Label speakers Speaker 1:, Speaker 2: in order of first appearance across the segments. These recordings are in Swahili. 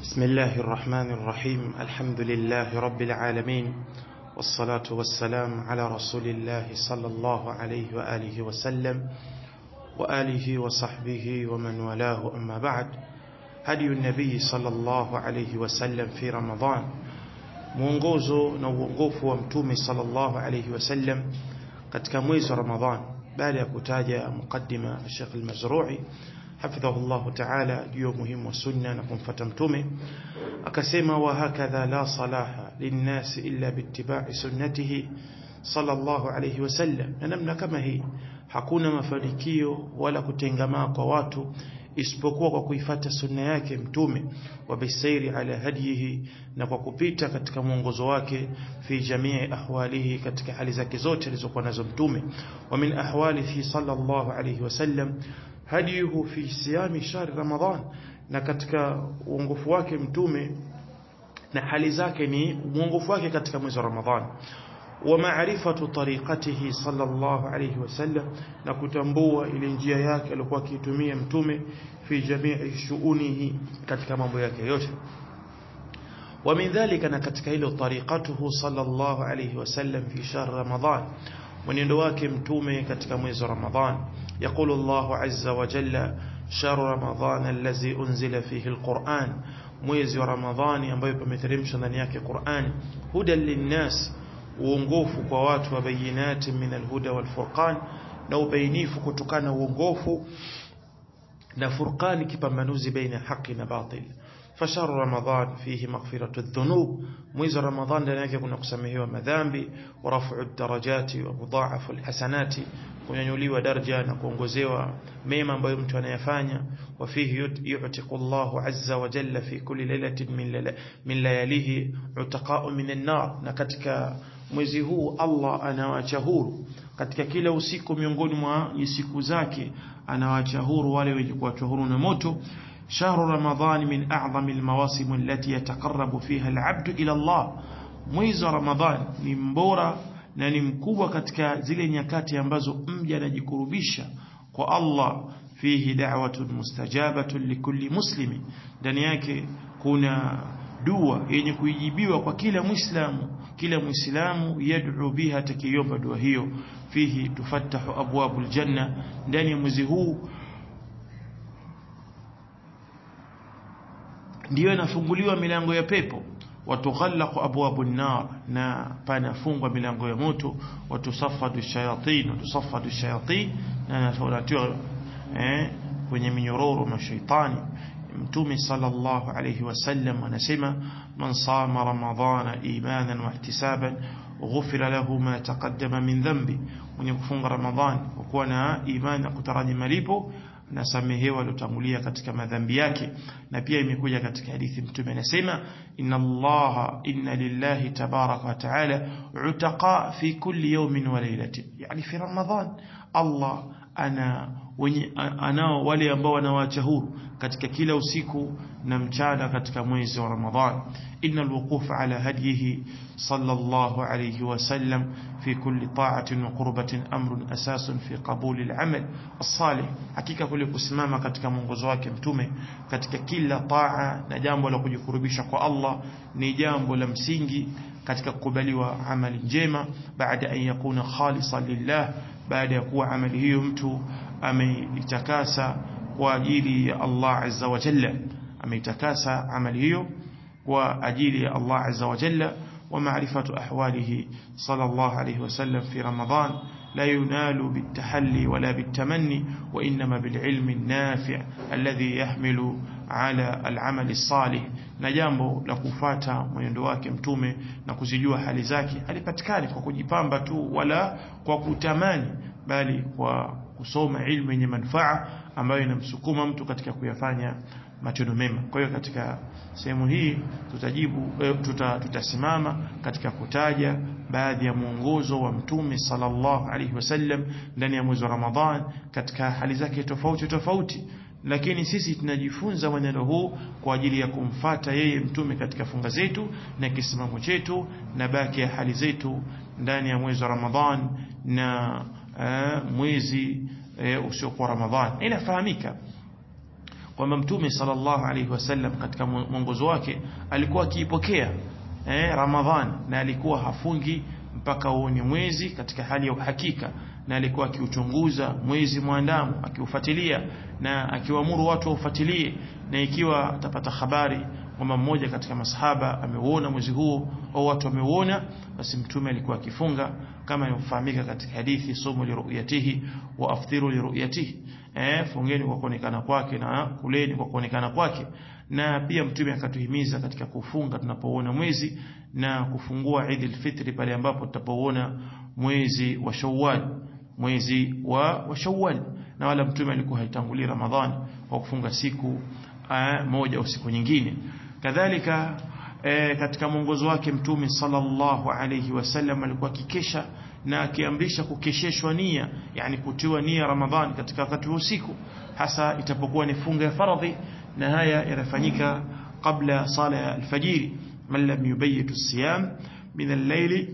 Speaker 1: بسم الله الرحمن الرحيم. الحمد لله رب العالمين، والصلاة والسلام على رسول الله صلى الله عليه وآله وسلم وآله وصحبه ومن والاه. أما بعد، هدي النبي صلى الله عليه وسلم في رمضان، mwongozo na uongofu wa mtume sallallahu alayhi wasallam katika mwezi wa Ramadhan. Baada ya kutaja mukaddima Sheikh Al-Mazrui hafidhahu Allah ta'ala juu muhimu wa sunna na kumfuata mtume, akasema wa hakadha la salaha linnas illa biittiba'i sunnatihi sallallahu alayhi wasallam. Na namna kama hii hakuna mafanikio wala kutengamaa kwa watu isipokuwa kwa kuifuata sunna yake mtume, wa bisairi ala hadihi, na kwa kupita katika mwongozo wake, fi jamii ahwalihi, katika hali zake zote alizokuwa nazo mtume. Wa min ahwalihi sallallahu alayhi wasallam hadihu fi siyami shahr Ramadhan, na katika uongofu wake mtume na hali zake ni mwongofu wake katika mwezi wa Ramadhan. Wa ma'rifatu tariqatihi sallallahu alayhi wasallam, na kutambua ile njia yake aliyokuwa akitumia mtume, fi jamii shuunihi, katika mambo yake yote. Wa min dhalika, na katika hilo tariqatuhu sallallahu alayhi wasallam fi shahr Ramadhan, mwenendo wake mtume katika mwezi wa Ramadhan. Yaqulu Allahu azza wa jalla, shahru Ramadhan allazi unzila fihi alquran, mwezi wa Ramadhani ambayo pameteremshwa ndani yake Qur'an, hudan linnas, uongofu kwa watu, wa bayinatin min alhuda walfurqan, na ubainifu kutokana uongofu na furqani, kipambanuzi baina haki na batil. فشهر رمضان فيه مغفرة الذنوب, mwezi wa Ramadhan ndani yake kuna kusamehewa madhambi, wa raf'u darajati wa mudha'afu alhasanati, kunyanyuliwa daraja na kuongozewa mema ambayo mtu anayafanya. Wa fihi yu'tiqu Allahu azza wa jalla fi kulli lailatin min layalihi utaqa'u min an-nar, na katika mwezi huu Allah anawaacha huru katika kila usiku miongoni mwa siku zake, anawaacha huru wale wenye kuachwa huru na moto. شهر رمضان من أعظم المواسم التي يتقرب فيها العبد إلى الله, mwezi wa Ramadhan ni mbora na ni mkubwa katika zile nyakati ambazo mja anajikurubisha kwa Allah. Fihi da'watun mustajabatun likulli muslimi, ndani yake kuna dua yenye kujibiwa kwa kila muislamu yad'u biha, takiomba dua hiyo. Fihi tufattahu abwabul janna, ndani ya mwezi huu ndio inafunguliwa milango ya pepo. Watughallaqu abwabun nar, na panafungwa milango ya moto. Watusaffadu shayatin, na tunatoa kwenye minyororo mashaitani. Mtume sallallahu alayhi wasallam anasema, man sama ramadhana imanan wa ihtisaban ghufira lahu ma taqaddama min dhanbi, mwenye kufunga Ramadhani kwa kuwa na imani na kutaraji malipo, na samehewa lotangulia katika madhambi yake. Na pia imekuja katika hadithi mtume anasema, inna lillahi tabaraka wa taala utaqa fi kulli yawmin wa laylatin, yani fi Ramadhan Allah anao wale ambao wanawaacha huru katika kila usiku na mchana katika mwezi wa Ramadhan. Inna alwuquf ala hadihi sallallahu alayhi wasallam fi kulli ta'atin wa qurbatin amrun asasun fi qabuli al-amal as-salih, hakika kule kusimama katika mwongozo wake mtume katika kila taa na jambo la kujikurubisha kwa Allah ni jambo la msingi katika kukubaliwa amali njema, baada an yakuna khalisan lillah, baada ya kuwa amali hiyo mtu ameitakasa kwa ajili ya Allah azza wa jalla, ameitakasa amali hiyo kwa ajili ya Allah azza wa jalla. Wa ma'rifatu ahwalihi sallallahu alayhi wasallam fi Ramadhan la yunalu bitahalli wala bitamanni, wa inma bililmi an-nafi' alladhi yahmilu ala al-amal as-salih, na jambo la kufuata mwenendo wake mtume na kuzijua hali zake halipatikani kwa kujipamba tu wala kwa kutamani, bali kwa kusoma ilmu yenye manufaa ambayo inamsukuma mtu katika kuyafanya matendo mema. Kwa hiyo katika sehemu hii tutasimama katika kutaja baadhi ya mwongozo wa mtume sallallahu alaihi wasallam ndani ya mwezi wa Ramadhan katika hali zake tofauti, lakini sisi tunajifunza mwenendo huu kwa ajili ya kumfuata yeye mtume katika funga zetu na kisimamo chetu na baki ya hali zetu ndani ya mwezi wa Ramadhan na mwezi usiokuwa Ramadhan. Inafahamika kwamba Mtume sallallahu alayhi wasallam katika mwongozo wake alikuwa akiipokea Ramadhan, na alikuwa hafungi mpaka uone mwezi katika hali ya uhakika, na alikuwa akiuchunguza mwezi muandamo, akiufuatilia na akiwaamuru watu waufuatilie, na ikiwa atapata habari kwamba mmoja katika masahaba ameuona mwezi huo au watu wameuona, basi Mtume alikuwa akifunga, kama inafahamika katika hadithi, sumu li ru'yatihi wa aftiru li ru'yatihi, fungeni kwa kuonekana kwake na kuleni kwa kuonekana kwake. Na pia Mtume akatuhimiza katika kufunga tunapoona mwezi, na kufungua Eid al-Fitr pale ambapo tutapoona mwezi wa Shawwal, mwezi wa Shawwal. Na wala Mtume alikuwa haitangulii Ramadhani kwa kufunga siku moja au siku nyingine. Kadhalika katika mwongozo wake Mtume sallallahu alayhi wasallam alikuwa akikesha na akiamrisha kukesheshwa nia, yani kutiwa nia Ramadhani katika wakati wa usiku, hasa itapokuwa ni funga ya faradhi, na haya yanafanyika kabla sala ya alfajiri. Man lam yubayyit as-siyam min al-layl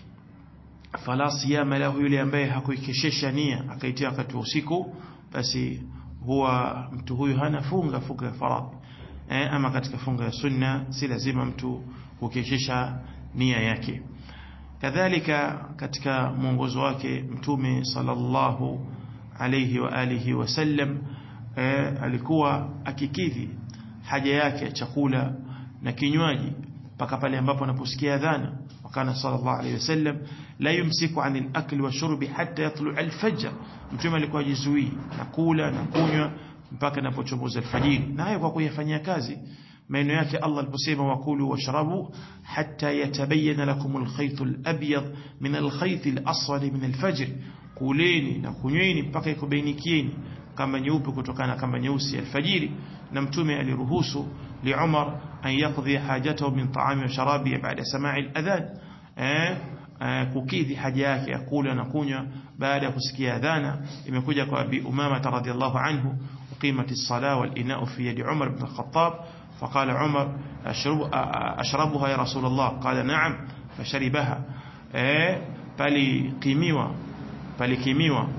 Speaker 1: fala siyama lahu, yule ambaye hakuikeshesha nia akaitia wakati wa usiku, basi huwa mtu huyu hana funga ya faradhi. Ama katika funga ya sunna si lazima mtu kukeshesha nia yake. Kadhalika katika mwongozo wake Mtume sallallahu alayhi wa alihi wasallam alikuwa akikidhi haja yake ya chakula na kinywaji mpaka pale ambapo anaposikia adhana. Wakana sallallahu alayhi wasallam la yumsiku anil akli wa shurbi hatta yatlu'a al-fajr, Mtume alikuwa jizuii na kula na kunywa mpaka inapochomoza alfajiri, na hayo kwa kuyafanyia kazi maneno yake Allah aliposema wakulu washrabu hatta yatabayyana lakum al-khayt al-abyad min al-khayt al-aswad min al-fajr, kuleni na kunyweni mpaka ikubainikieni kama nyeupe kutokana kama nyeusi alfajiri. Na Mtume aliruhusu li Umar an yaqdi hajatahu min ta'ami wa sharabi baada sama'i al-adhan, kukidhi haja yake ya kula na kunywa baada ya kusikia adhana. Imekuja kwa Abi Umama radhiyallahu anhu, قيمة الصلاة والإناء في يد عمر بن الخطاب، فقال عمر أشربها يا رسول الله؟ قال نعم، فشربها. palikimiwa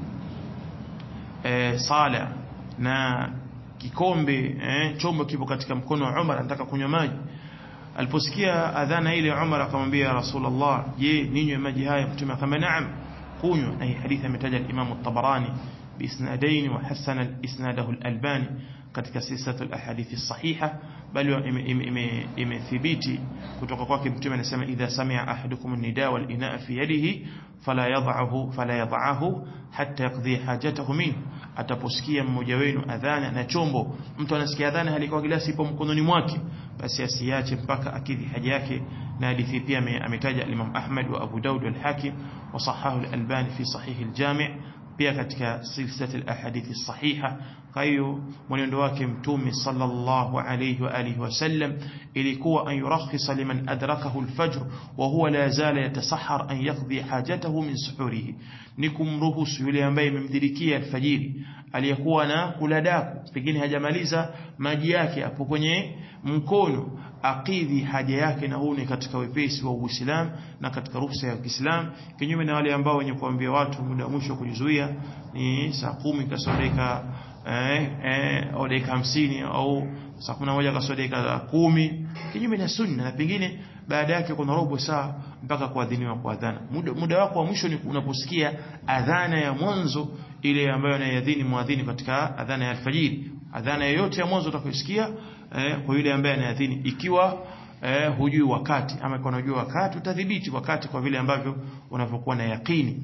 Speaker 1: sala na kikombe, chombo kipo katika mkono wa Umar, anataka kunywa maji. Aliposikia adhana ile, Umar akamwambia ya Rasulullah, je, ninywe maji haya? Mtume akamwambia naam, kunywa. Na hii hadithi ametaja al-Imam at-Tabarani بإسنادين وحسن إسناده الألباني katika silsilatu al-ahadithi sahiha, bali imethibiti kutoka kwake Mtume anasema idha sami'a ahadukum an-nidaa wal inaa fi yadihi fala yad'ahu hatta yaqdi hajatahu min, ataposikia mmoja wenu adhana na chombo, mtu anasikia adhana halikuwa gilasi ipo mkononi mwake, basi asiache mpaka akidhi haja yake. Na hadithi pia ametaja Imam Ahmad wa Abu Daud wal Hakim wa sahahu al-Albani fi sahih al-Jami' pia katika silsilatu al-ahadithi sahiha. Kwa hiyo mwenendo wake Mtume sallallahu alayhi wa alihi wasallam ilikuwa an yurakhisa liman adrakahu al-fajr wa huwa la zala yatasahhar an yaqdi hajatahu min suhurihi, ni kumruhusu yule ambaye imemdirikia alfajiri aliyekuwa na kula daku, pengine hajamaliza maji yake hapo kwenye mkono, akidhi haja yake. Na huu ni katika wepesi wa Uislamu na katika ruhusa ya Kiislamu, kinyume na wale ambao wenye kuambia watu muda wa mwisho kujizuia ni saa 10 kasoro dakika au dakika 50 au saa 11 kasoro dakika 10, kinyume na sunna. Na pengine baada yake kuna robo saa mpaka kuadhiniwa kwa adhana. Muda wako wa mwisho ni unaposikia adhana ya mwanzo ile ambayo anayadhini muadhini katika adhana ya alfajiri. Adhana yoyote ya mwanzo utakayosikia kwa yule ambaye anayadhini, ikiwa hujui wakati ama kwa unajua wakati, utadhibiti wakati kwa vile ambavyo unavyokuwa na yakini.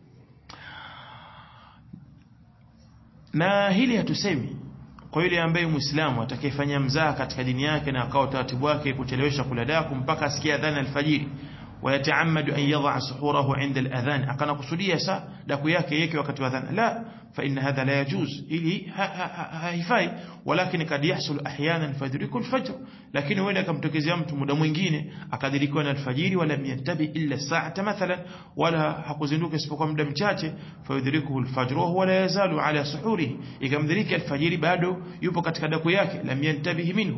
Speaker 1: Na hili hatusemi kwa yule ambaye Muislamu atakayefanya mzaha katika dini yake na akao taratibu wake kuchelewesha kula daku mpaka asikie adhana alfajiri, ويتعمد أن يضع سحوره عند الأذان, akana kusudia saa daku yake yeke wakati wa adhana. La, فإن هذا لا يجوز, ili haifai. ولكن قد يحصل أحيانا فيدرك الفجر, lakini huenda akamtokezea mtu muda mwingine akadirikiwa na alfajiri, wala yantabi illa saa mathalan, wala hakuzinduka isipokuwa muda mchache, fayudrikuhu alfajr wa huwa la yazalu ala suhurihi, ikamdiriki alfajiri bado yupo katika daku yake, lam yantabihi minhu,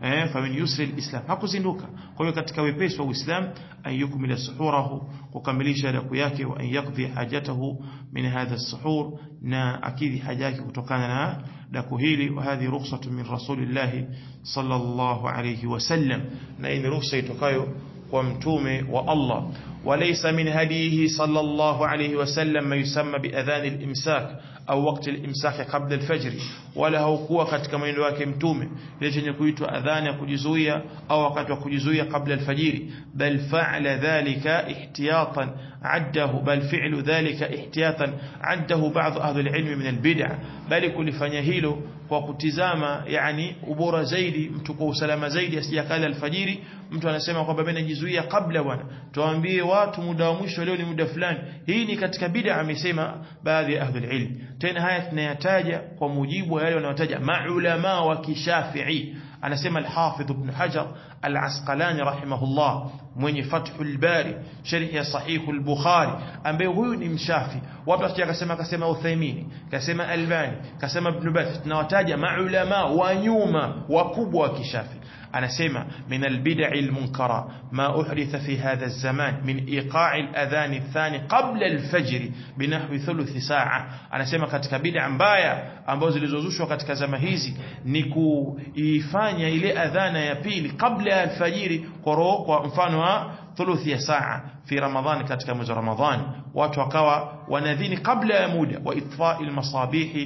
Speaker 1: famin yusri alislam, hakuzinduka. Kwa hiyo katika wepesi wa Uislamu ayukmila suhurahu, kukamilisha daku yake, wa yakdhi hajatahu min hadha as-suhur, na akidhi haja yake kutokana na daku hili. Wa hadhi rukhsatu min rasulillah sallallahu alayhi wasallam, na hii ni ruhusa itokayo kwa mtume wa Allah. وليس من هديه صلى الله عليه وسلم ما يسمى بأذان الإمساك أو وقت الإمساك قبل الفجر، ولا هو kuwa katika mwenendo wake mtume ile chenye kuitwa adhana ya kujizuia au wakati wa kujizuia kabla alfajiri, bal fa'ala dhalika ihtiyatan addahu, bal fi'lu dhalika ihtiyatan addahu ba'd ahli alilm min albid'ah, bali kulifanya hilo kwa kutizama yani ubora zaidi, mtu kwa usalama zaidi asijakala alfajiri. Mtu anasema kwamba mimi najizuia kabla, bwana tuambie watu muda wa mwisho leo ni muda fulani. Hii ni katika bid'a, amesema baadhi ya ahli ilm. Tena haya tunayataja kwa mujibu wa yale wanaotaja maulama wa Kishafi'i. Anasema al-Hafidh Ibn Hajar al-Asqalani rahimahullah, mwenye Fathul Bari sharh ya Sahih al-Bukhari, ambaye huyu ni mshafi. Watu wasije akasema Uthaymeen, kasema Albani, kasema Ibn Baz. Tunawataja maulama wa nyuma wakubwa wa Kishafi. anasema min albid'i almunkara ma uhditha fi hadha alzaman min iqa'i aladhan athani qabla alfajr binahwi thuluth saa. Anasema katika bid'a mbaya ambazo zilizozushwa katika zama hizi ni kuifanya ile adhana ya pili kabla ya alfajiri kwa mfano wa thuluth ya saa fi Ramadhan, katika mwezi wa Ramadhani watu wakawa wanadhini kabla ya muda, wa itfa'il masabihi,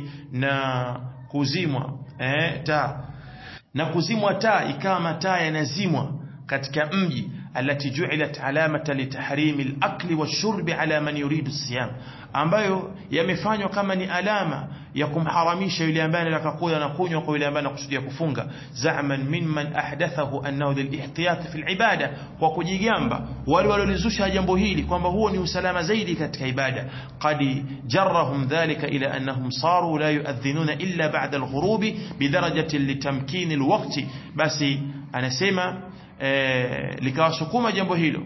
Speaker 1: na kuzimwa taa, na kuzimwa taa ikawa mataa yanazimwa katika mji, alati ju'ilat alamata litahrimi al-akli wash-shurbi ala man yuridu as-siyam, ambayo yamefanywa kama ni alama ya kumharamisha yule ambaye anataka kula na kunywa kwa yule ambaye anakusudia kufunga. Za'man mimman ahdathahu annahu lil-ihtiyat fi al-ibada, kwa kujigamba wale waliozusha jambo hili kwamba huo ni usalama zaidi katika ibada. Qad jarrahum dhalika ila annahum saru la yu'adhdhinuna illa ba'da al-ghurubi bidarajati litamkin al-waqti. Basi anasema likawasukuma jambo hilo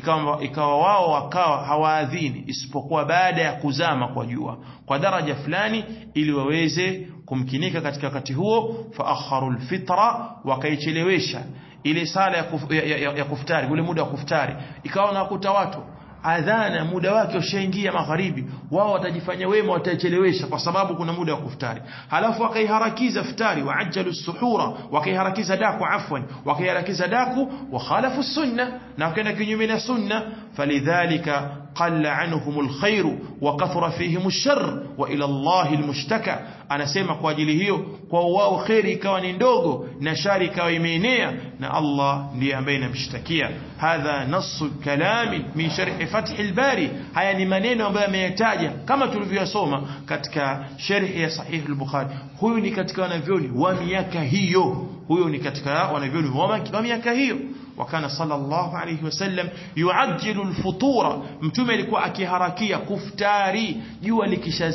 Speaker 1: ikawa wao wakawa hawaadhini isipokuwa baada ya kuzama kwa jua kwa daraja fulani, ili waweze kumkinika katika wakati huo. Fa akharu alfitra, wakaichelewesha ile sala ya kuftari, ule muda wa kuftari. Ikawa nakuta watu adhana muda wake ushaingia magharibi, wao watajifanya wema, watachelewesha kwa sababu kuna muda wa kuftari. Halafu wakaiharakiza iftari, waajjalu suhura, wakaiharakiza daku, afwan wakaiharakiza daku, wa khalafu sunna, na wakaenda kinyume na sunna. Falidhalika qalla anhum alkhair wa kathura fihim alshar wa ila Allah almushtaka. Anasema kwa ajili hiyo kwa wao khairi ikawa ni ndogo na shari ikawa imeenea, na Allah ndiye ambaye anamshtakia. Hadha nassu kalami min sharh Fath al-Bari. Haya ni maneno ambayo ameyataja kama tulivyosoma katika sharh ya Sahih al-Bukhari. Huyu ni katika wanavyoni wa miaka hiyo, huyo ni katika wanavyoni wa miaka hiyo. Wakana sallallahu alayhi wasallam yuajjilu al-futura, mtume alikuwa akiharakia kuftari jua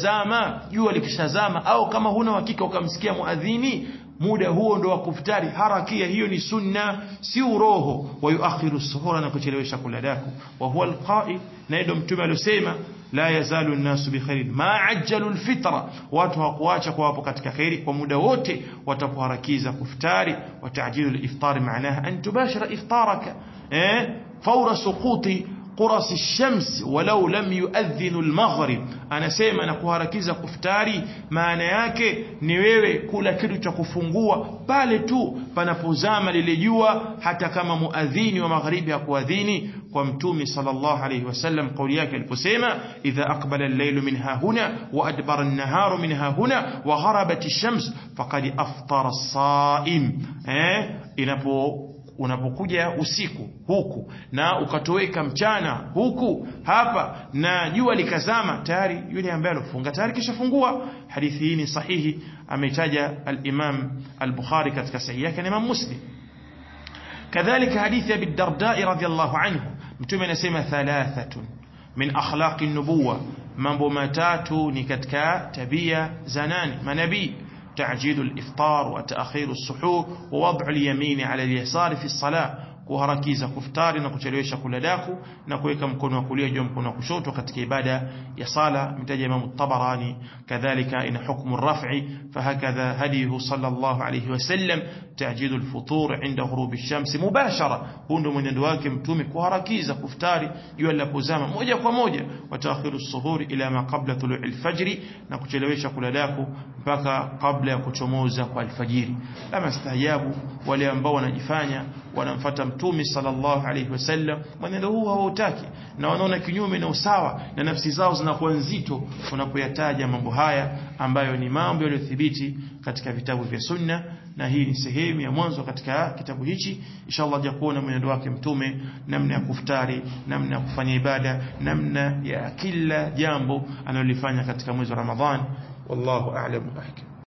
Speaker 1: likishazama, au kama huna hakika ukamsikia muadhini muda huo ndo wa kuftari, harakia hiyo ni sunna, si uroho. Wa yuakhiru as-suhura, na kuchelewesha kula daku. Wa huwa al-qa'il, na ndio mtume aliyosema la yazalu an-nasu bi khairin ma ajjalu al-fitra, watu hawakuacha kwa hapo katika khairi kwa muda wote watapoharakiza kuftari. Wa ta'jilu al-iftar maanaha an tubashira iftaraka fawra suquti قرص الشمس ولو لم يؤذن المغرب. anasema na kuharakiza kuftari maana yake ni wewe kula kitu cha kufungua pale tu panapozama lile jua, hata kama muadhini wa magharibi hakuadhini. Kwa mtume sallallahu alayhi wasallam kauli yake aliposema idha aqbala al-laylu min hahuna wa adbara an-naharu min hahuna wa gharabat ash-shams faqad aftara as-sa'im. Unapokuja usiku huku na ukatoweka mchana huku hapa na jua likazama, tayari yule ambaye alofunga tayari kishafungua. Hadithi hii ni sahihi, ameitaja al-Imam al-Bukhari katika sahihi yake na Imam Muslim. Kadhalika hadithi ya Abi Darda radhiyallahu anhu, mtume anasema thalathatun min akhlaqi an-nubuwah, mambo matatu ni katika tabia za nani? Manabii. تعجيل الإفطار وتأخير السحور ووضع اليمين على اليسار في الصلاة, kuharakiza kuftari na kuchelewesha kula daku na kuweka mkono wa kulia juu mkono wa kushoto katika ibada ya sala. Mtaja Imam at-Tabarani kadhalika ina hukmu ar-raf'i fahakadha hadihi sallallahu alayhi wasallam ta'jidu al-futur 'inda ghurub ash-shams mubashara. Hundo mwenendo wake mtume kuharakiza kuftari jua linapozama moja kwa moja, wa ta'khiru as-suhur ila ma qabla tulu'i al-fajr, na kuchelewesha kula daku mpaka kabla ya kuchomoza kwa alfajiri. Kama stahajabu wale ambao wanajifanya wanamfuata mtume sallallahu alayhi wasallam, mwenendo huu hawautaki na wanaona kinyume na usawa, na nafsi zao zinakuwa nzito wanapoyataja mambo haya ambayo ni mambo yaliyothibiti katika vitabu vya sunna. Na hii ni sehemu ya mwanzo katika kitabu hichi. Inshallah ja kuona mwenendo wake mtume, namna ya kuftari, namna ya kufanya ibada, namna ya kila jambo analolifanya katika mwezi wa Ramadhan. Wallahu a'lam.